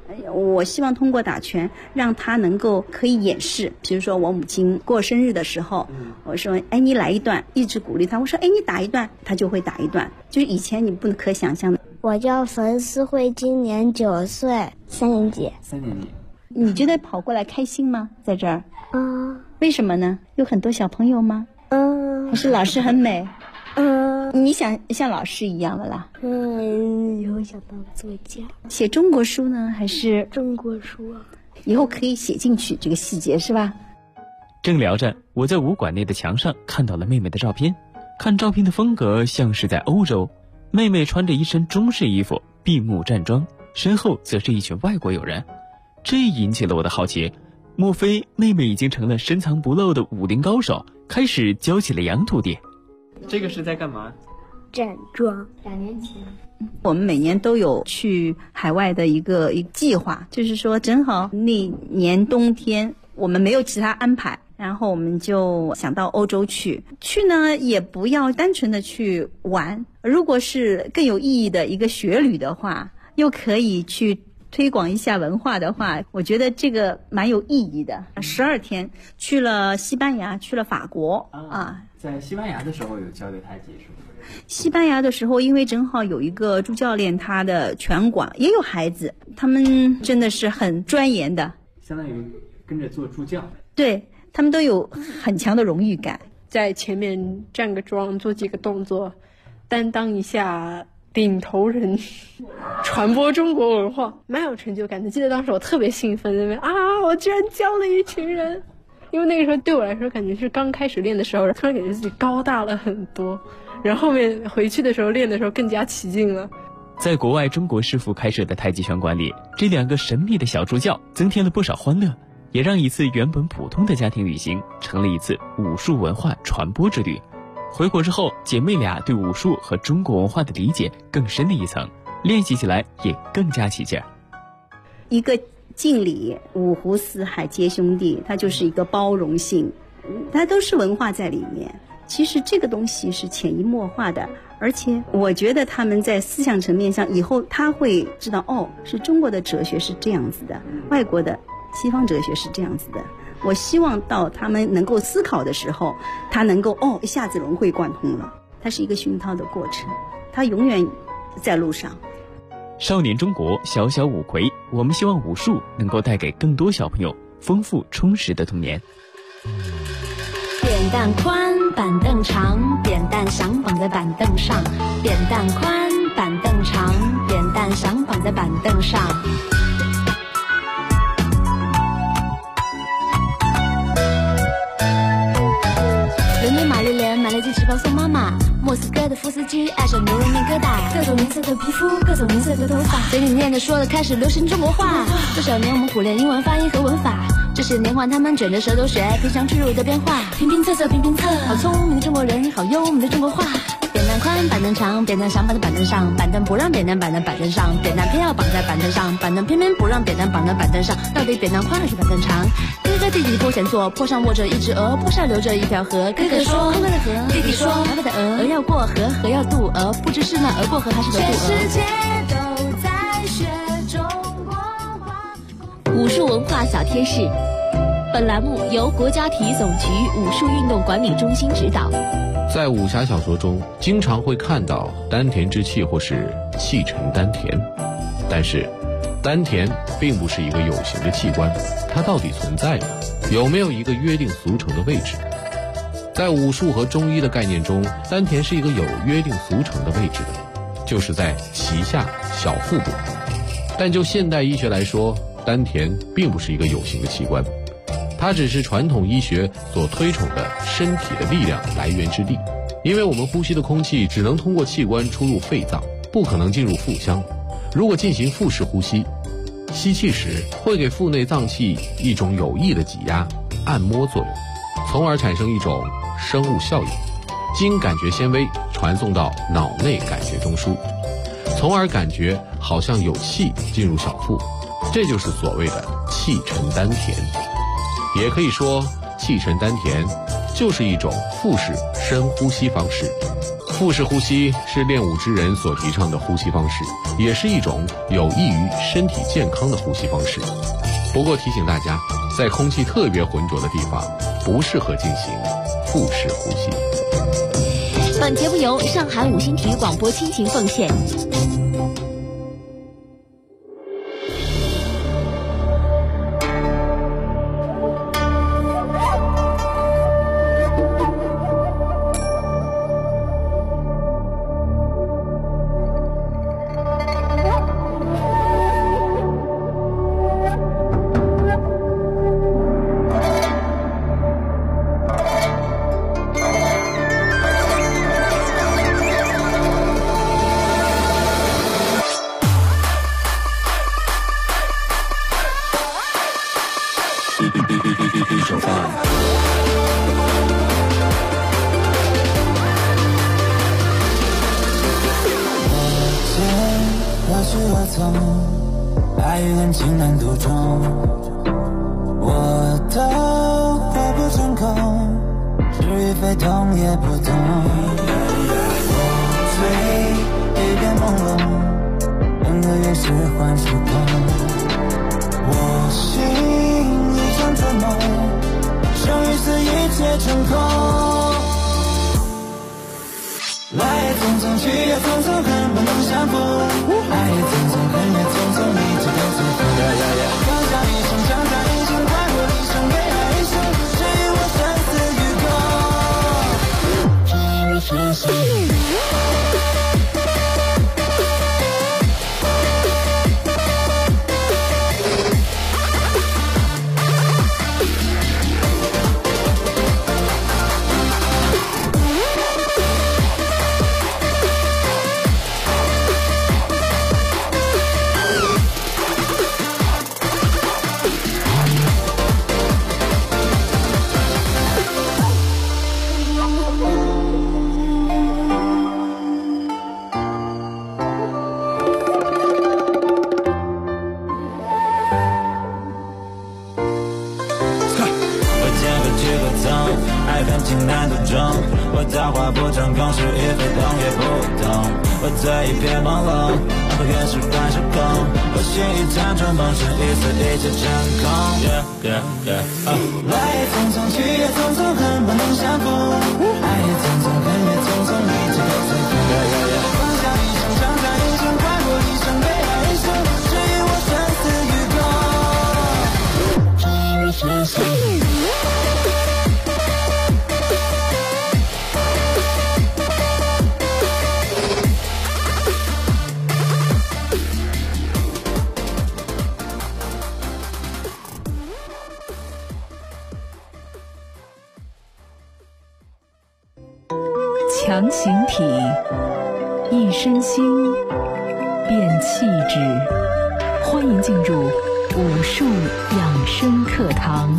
我希望通过打拳让他能够可以演示，比如说我母亲过生日的时候，我说哎你来一段，一直鼓励他，我说哎你打一段，他就会打一段，就是以前你不可想象的。 我叫冯思慧，今年9岁，3年级。 3年级。 你觉得跑过来开心吗？在这儿？为什么呢？有很多小朋友吗？还是老师很美？你想像老师一样的啦？ 以后想当作家。 写中国书呢，还是中国书啊？ 以后可以写进去这个细节是吧？ 正聊着，我在武馆内的墙上看到了妹妹的照片，看照片的风格像是在欧洲。妹妹穿着一身中式衣服，闭目站桩，身后则是一群外国友人，这引起了我的好奇。莫非妹妹已经成了深藏不露的武林高手，开始教起了洋徒弟？这个是在干嘛？ 站桩。2年前。 我们每年都有去海外的一个计划，就是说正好那年冬天我们没有其他安排，然后我们就想到欧洲去呢，也不要单纯的去玩，如果是更有意义的一个学旅的话，又可以去推广一下文化的话，我觉得这个蛮有意义的。12天去了西班牙，去了法国在西班牙的时候有教对太极是吗？ 西班牙的时候，因为正好有一个朱教练，他的拳馆也有孩子，他们真的是很钻研的， 相当于跟着做助教。 对，他们都有很强的荣誉感， 在前面站个桩，做几个动作，担当一下领头人，传播中国文化，蛮有成就感的。记得当时我特别兴奋，因为我居然教了一群人。因为那个时候对我来说感觉是刚开始练的时候，突然感觉自己高大了很多，然后后面回去的时候练的时候更加起劲了。 在国外中国师傅开设的太极拳馆里，这2个神秘的小助教增添了不少欢乐，也让一次原本普通的家庭旅行成了一次武术文化传播之旅。回国之后，姐妹俩对武术和中国文化的理解更深了一层，练习起来也更加起劲儿。 一个敬礼，五湖四海皆兄弟，它就是一个包容性，它都是文化在里面。其实这个东西是潜移默化的，而且我觉得他们在思想层面上以后他会知道，是中国的哲学是这样子的，外国的西方哲学是这样子的。我希望到他们能够思考的时候，他能够一下子融会贯通了。它是一个熏陶的过程，它永远在路上。 少年中国，小小五魁，我们希望武术能够带给更多小朋友丰富充实的童年。 扁担宽，板凳长，扁担想绑在板凳上。扁担宽，板凳长，扁担想绑在板凳上。伦敦玛丽莲买了鸡翅膀送妈妈。莫斯科的夫斯基爱上牛肉面疙瘩，各种颜色的皮肤，各种颜色的头发，嘴里念的说的开始流行中国话。多少年我们苦练英文发音和文法，这些年换他们卷着舌头学平常屈辱的变化，拼拼凑凑拼拼凑，好聪明的中国人，好优美的中国话。扁担宽，板凳长，扁担想绑在板凳上，板凳不让扁担绑在板凳上，扁担偏要绑在板凳上，板凳偏偏不让扁担绑在板凳上，到底扁担宽还是板凳长？哥哥弟弟坡前坐，坡上卧着一只鹅，坡上流着一条河。哥哥说宽宽的河，弟弟说白白的鹅，鹅要过河，河要渡鹅，不知是那鹅过河还是河渡鹅。全世界都在学中国话。武术文化小贴士，本栏目由国家体育总局武术运动管理中心指导。 在武侠小说中，经常会看到丹田之气或是气沉丹田，但是丹田并不是一个有形的器官，它到底存在吗？有没有一个约定俗成的位置？在武术和中医的概念中，丹田是一个有约定俗成的位置的，就是在脐下小腹部。但就现代医学来说，丹田并不是一个有形的器官，它只是传统医学所推崇的身体的力量来源之地。因为我们呼吸的空气只能通过器官出入肺脏，不可能进入腹腔。如果进行腹式呼吸，吸气时会给腹内脏器一种有益的挤压、按摩作用，从而产生一种生物效应，经感觉纤维传送到脑内感觉中枢，从而感觉好像有气进入小腹，这就是所谓的气沉丹田。也可以说，气沉丹田就是一种腹式深呼吸方式。 腹式呼吸是练武之人所提倡的呼吸方式，也是一种有益于身体健康的呼吸方式。不过提醒大家，在空气特别浑浊的地方，不适合进行腹式呼吸。 本节目由上海五星体育广播倾情奉献。 爱与恨情难独钟，我的话不成空，是与非同也不同。我醉一片朦胧，任何越是幻时空。我醒一场春梦，生与死一切成空。来也匆匆，去也匆匆，恨不能相逢。爱也匆匆，恨也匆匆，一直都随风。放下一生，长大一生，快活一生，给爱一生，只与我生死与共，只与我生死与共。我的话不成空，是与非同也不同。我醉一片朦胧，任何越是幻时空。我醒一场春梦，生与死一切成空。来也匆匆，去也匆匆，恨不能相逢。爱也匆匆，恨也匆匆，一直都随风。放下一生，长大一生，快活一生，给爱一生，只与我生死与共，只与我生死与共。 强形体，一身心，变气质。欢迎进入武术养生课堂。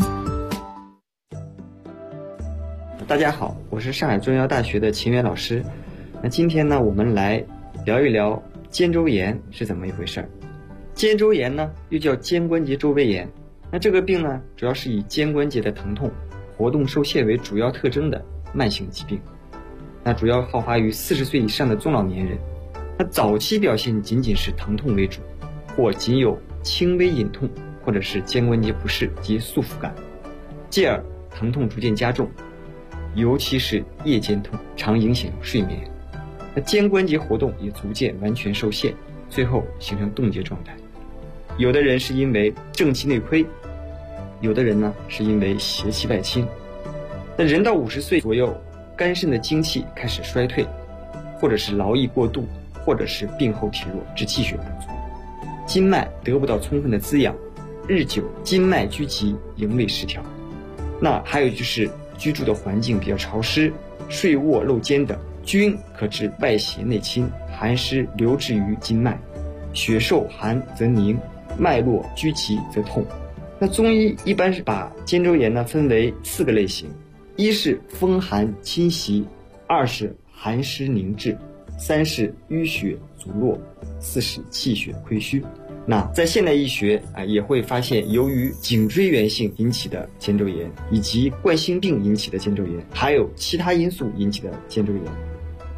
大家好，我是上海中医药大学的秦源老师。那今天呢，我们来聊一聊肩周炎是怎么一回事儿。肩周炎呢，又叫肩关节周围炎。那这个病呢，主要是以肩关节的疼痛、活动受限为主要特征的慢性疾病。那主要好发于40岁以上的中老年人。那早期表现仅仅是疼痛为主，或仅有轻微隐痛，或者是肩关节不适及束缚感，继而疼痛逐渐加重，尤其是夜间痛，常影响睡眠。那肩关节活动也逐渐完全受限，最后形成冻结状态。有的人是因为正气内亏，有的人呢是因为邪气外侵。那人到50岁左右，肝肾的精气开始衰退，或者是劳役过度，或者是病后体弱致气血不足，筋脉得不到充分的滋养，日久筋脉拘急，营卫失调。那还有就是居住的环境比较潮湿，睡卧露肩等，均可致外邪内侵，寒湿留滞于筋脉，血受寒则凝，脉络拘急则痛。那中医一般是把肩周炎呢分为4个类型，一是风寒侵袭，二是寒湿凝滞，三是淤血阻络，四是气血亏虚。那在现代医学也会发现，由于颈椎源性引起的肩周炎，以及冠心病引起的肩周炎，还有其他因素引起的肩周炎。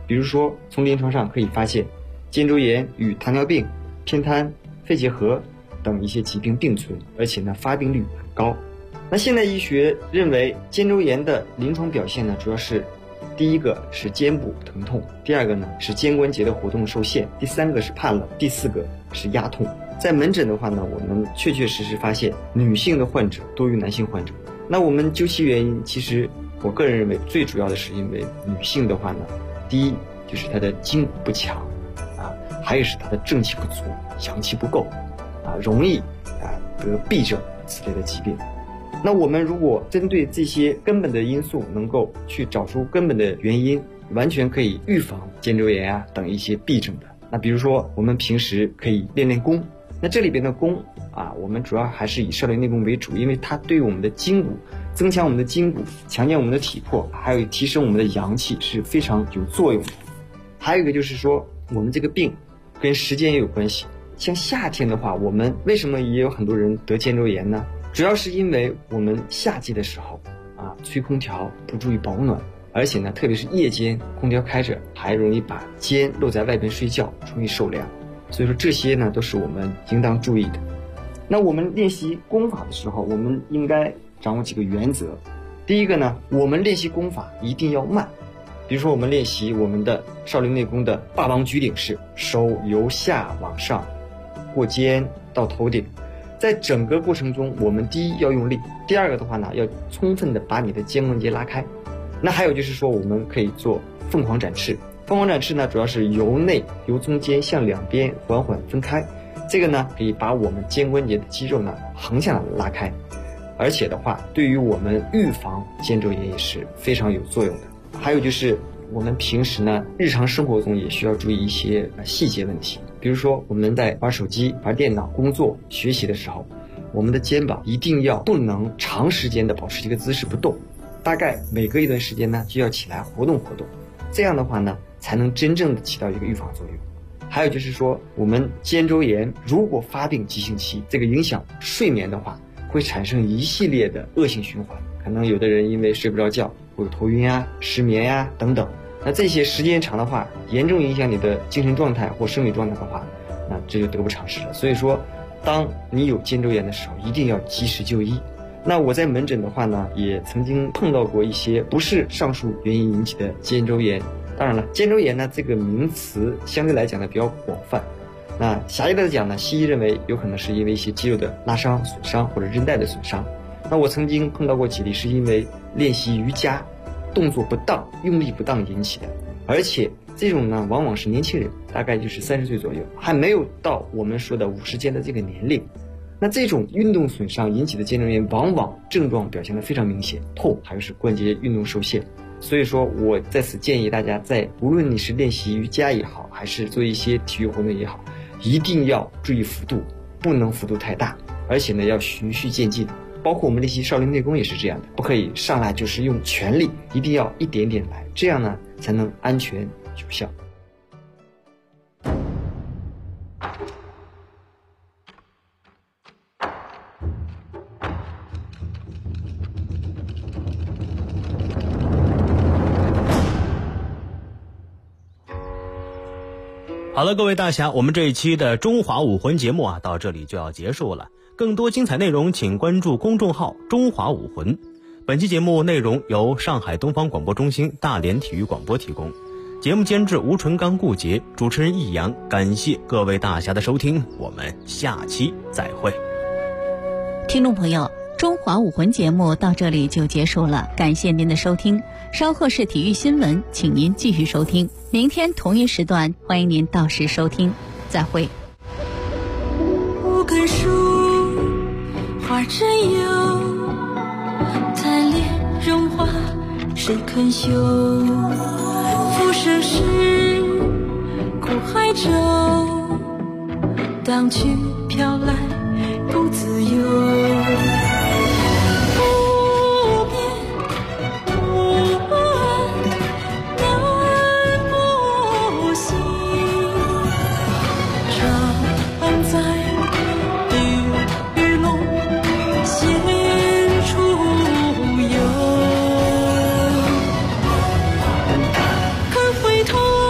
比如说从临床上可以发现，肩周炎与糖尿病、偏瘫、肺结核等一些疾病并存，而且呢发病率很高。那现代医学认为肩周炎的临床表现呢，主要是第一个是肩部疼痛，第二个呢是肩关节的活动受限，第三个是怕冷，第四个是压痛。在门诊的话呢，我们确实发现女性的患者多于男性患者。那我们究其原因，其实我个人认为最主要的是因为女性的话呢，第一就是她的筋骨不强啊，还有是她的正气不足，阳气不够啊，容易得痹症此类的疾病。那我们如果针对这些根本的因素，能够去找出根本的原因，完全可以预防肩周炎等一些痹症的。那比如说我们平时可以练练功，那这里边的功我们主要还是以少林内功为主，因为它对于我们的筋骨，增强我们的筋骨，强健我们的体魄，还有提升我们的阳气是非常有作用的。还有一个就是说，我们这个病跟时间也有关系。像夏天的话，我们为什么也有很多人得肩周炎呢？主要是因为我们夏季的时候吹空调不注意保暖，而且呢，特别是夜间空调开着，还容易把肩露在外边睡觉，容易受凉。所以说这些呢，都是我们应当注意的。那我们练习功法的时候，我们应该掌握几个原则。第一个呢，我们练习功法一定要慢。比如说我们练习我们的少林内功的霸王举鼎式，手由下往上过肩到头顶，在整个过程中，我们第一要用力，第二个的话呢，要充分的把你的肩关节拉开。那还有就是说，我们可以做凤凰展翅。凤凰展翅呢，主要是由内由中间向两边缓缓分开，这个呢可以把我们肩关节的肌肉呢横向拉开，而且的话，对于我们预防肩周炎也是非常有作用的。还有就是我们平时呢，日常生活中也需要注意一些细节问题，比如说我们在玩手机、玩电脑、工作、学习的时候，我们的肩膀一定要不能长时间的保持这个姿势不动，大概每隔一段时间呢就要起来活动活动，这样的话呢才能真正的起到一个预防作用。还有就是说，我们肩周炎如果发病急性期，这个影响睡眠的话，会产生一系列的恶性循环，可能有的人因为睡不着觉，会有头晕失眠等等。那这些时间长的话，严重影响你的精神状态或生理状态的话，那这就得不偿失了。所以说，当你有肩周炎的时候，一定要及时就医。那我在门诊的话呢，也曾经碰到过一些不是上述原因引起的肩周炎。当然了，肩周炎呢这个名词相对来讲呢比较广泛。那狭义的讲呢，西医认为有可能是因为一些肌肉的拉伤、损伤或者韧带的损伤。那我曾经碰到过几例是因为练习瑜伽动作不当、用力不当引起的，而且这种呢往往是年轻人，大概就是30岁左右，还没有到我们说的50间的这个年龄。那这种运动损伤引起的肩周炎，往往症状表现得非常明显，痛，还有是关节运动受限。所以说我在此建议大家，在无论你是练习瑜伽也好，还是做一些体育活动也好，一定要注意幅度，不能幅度太大，而且呢要循序渐进。包括我们练习少林内功也是这样的，不可以上来就是用全力，一定要一点点来，这样呢才能安全有效。 好了，各位大侠，我们这一期的中华武魂节目到这里就要结束了。更多精彩内容请关注公众号中华武魂。本期节目内容由上海东方广播中心大连体育广播提供，节目监制吴纯刚、顾杰，主持人易阳。感谢各位大侠的收听，我们下期再会。 听众朋友，中华武魂节目到这里就结束了，感谢您的收听。稍后是体育新闻，请您继续收听。明天同一时段，欢迎您到时收听，再会。 5根树，花真幽，贪恋荣华谁肯休？浮生事，苦海舟，荡去飘来不自由。回头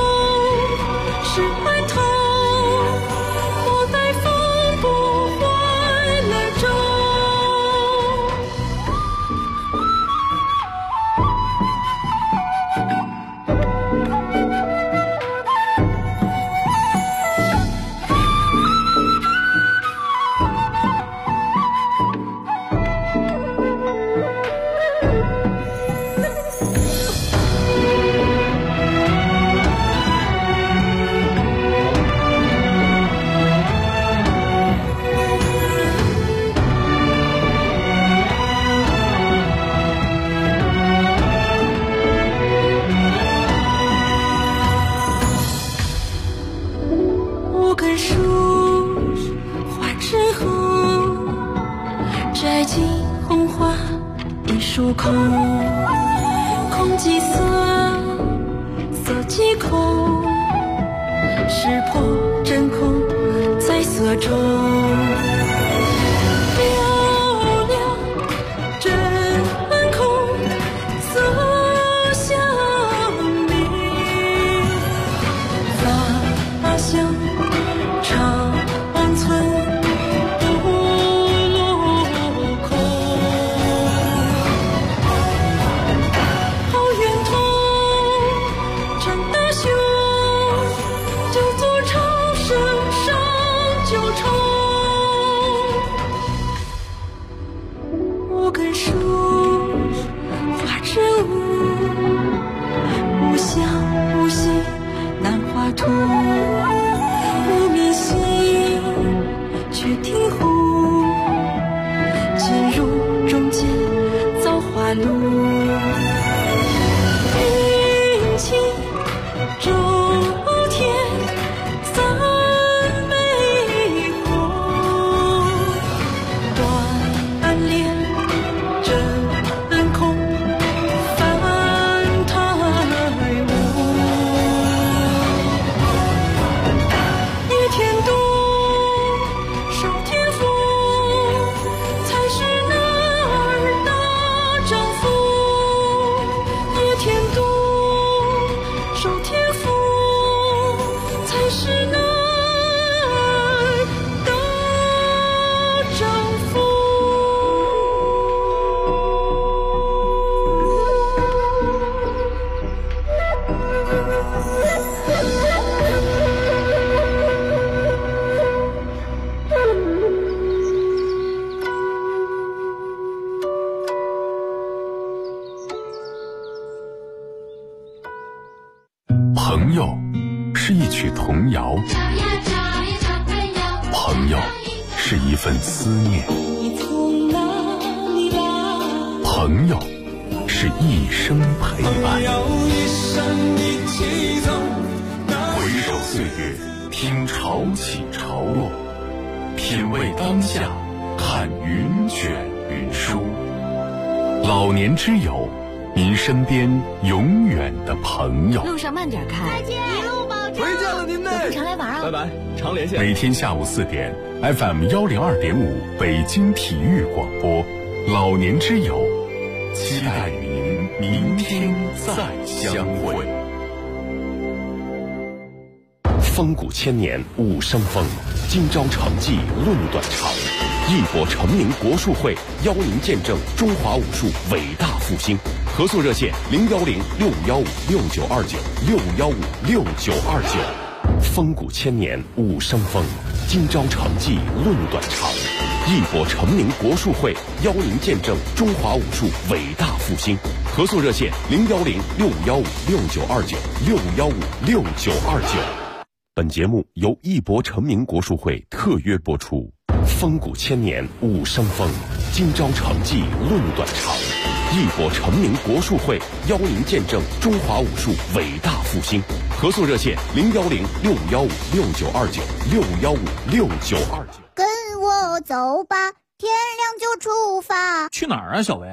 色中，嘹亮真空色相明，杂香长存不落空。好运通陈大雄，就做长生上九重。五根树花之舞，无相无息难画图。无迷信却听乎，进入中间造化路。阴晴周天三昧空，锻炼真空翻台无。捏天度受天赋，才是男儿大丈夫。捏天度受天赋，才是男儿大丈夫。 朋友是一曲童谣，朋友是一份思念，朋友是一生陪伴。回首岁月，听潮起潮落，品味当下，看云卷云舒。老年之友，您身边永远的朋友。 路上慢点开。 再见，一路保重。 回见了您嘞！ 有空常来玩啊！ 拜拜，常联系。 每天下午4点 ，FM 102.5北京体育广播，老年之友，期待与您明天再相会。风骨千年武生风，今朝成绩论短长。一博成名国术会邀您见证中华武术伟大复兴。合作热线：610-6515-6929，615-6929。风骨千年武生风，今朝成绩论短长。一博成名国术会邀您见证中华武术伟大复兴。合作热线：610-6515-6929，615-6929。本节目由一博成名国术会特约播出。风骨千年武生风，今朝成绩论短长。一博成名国术会邀您见证中华武术伟大复兴。合作热线：610-6515-6929，615-6929。 跟我走吧，天亮就出发。 去哪儿啊，小薇？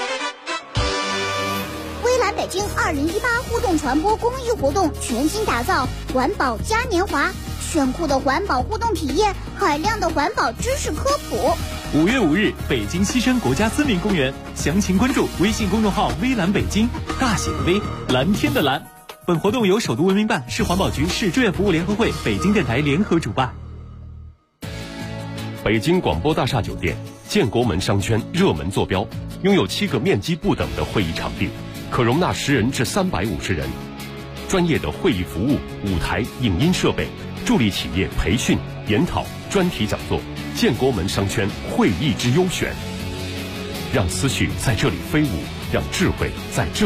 微蓝北京2018互动传播公益活动全新打造环保嘉年华，炫酷的环保互动体验，海量的环保知识科普。 5月5日，北京西山国家森林公园，详情关注微信公众号“微蓝北京”，大写的微，蓝天的蓝。本活动由首都文明办、市环保局、市志愿服务联合会、北京电台联合主办。 北京广播大厦酒店建国门商圈热门坐标，拥有7个面积不等的会议场地，可容纳10人至350人。专业的会议服务、舞台、影音设备，助力企业培训、研讨、专题讲座。建国门商圈会议之优选，让思绪在这里飞舞，让智慧在这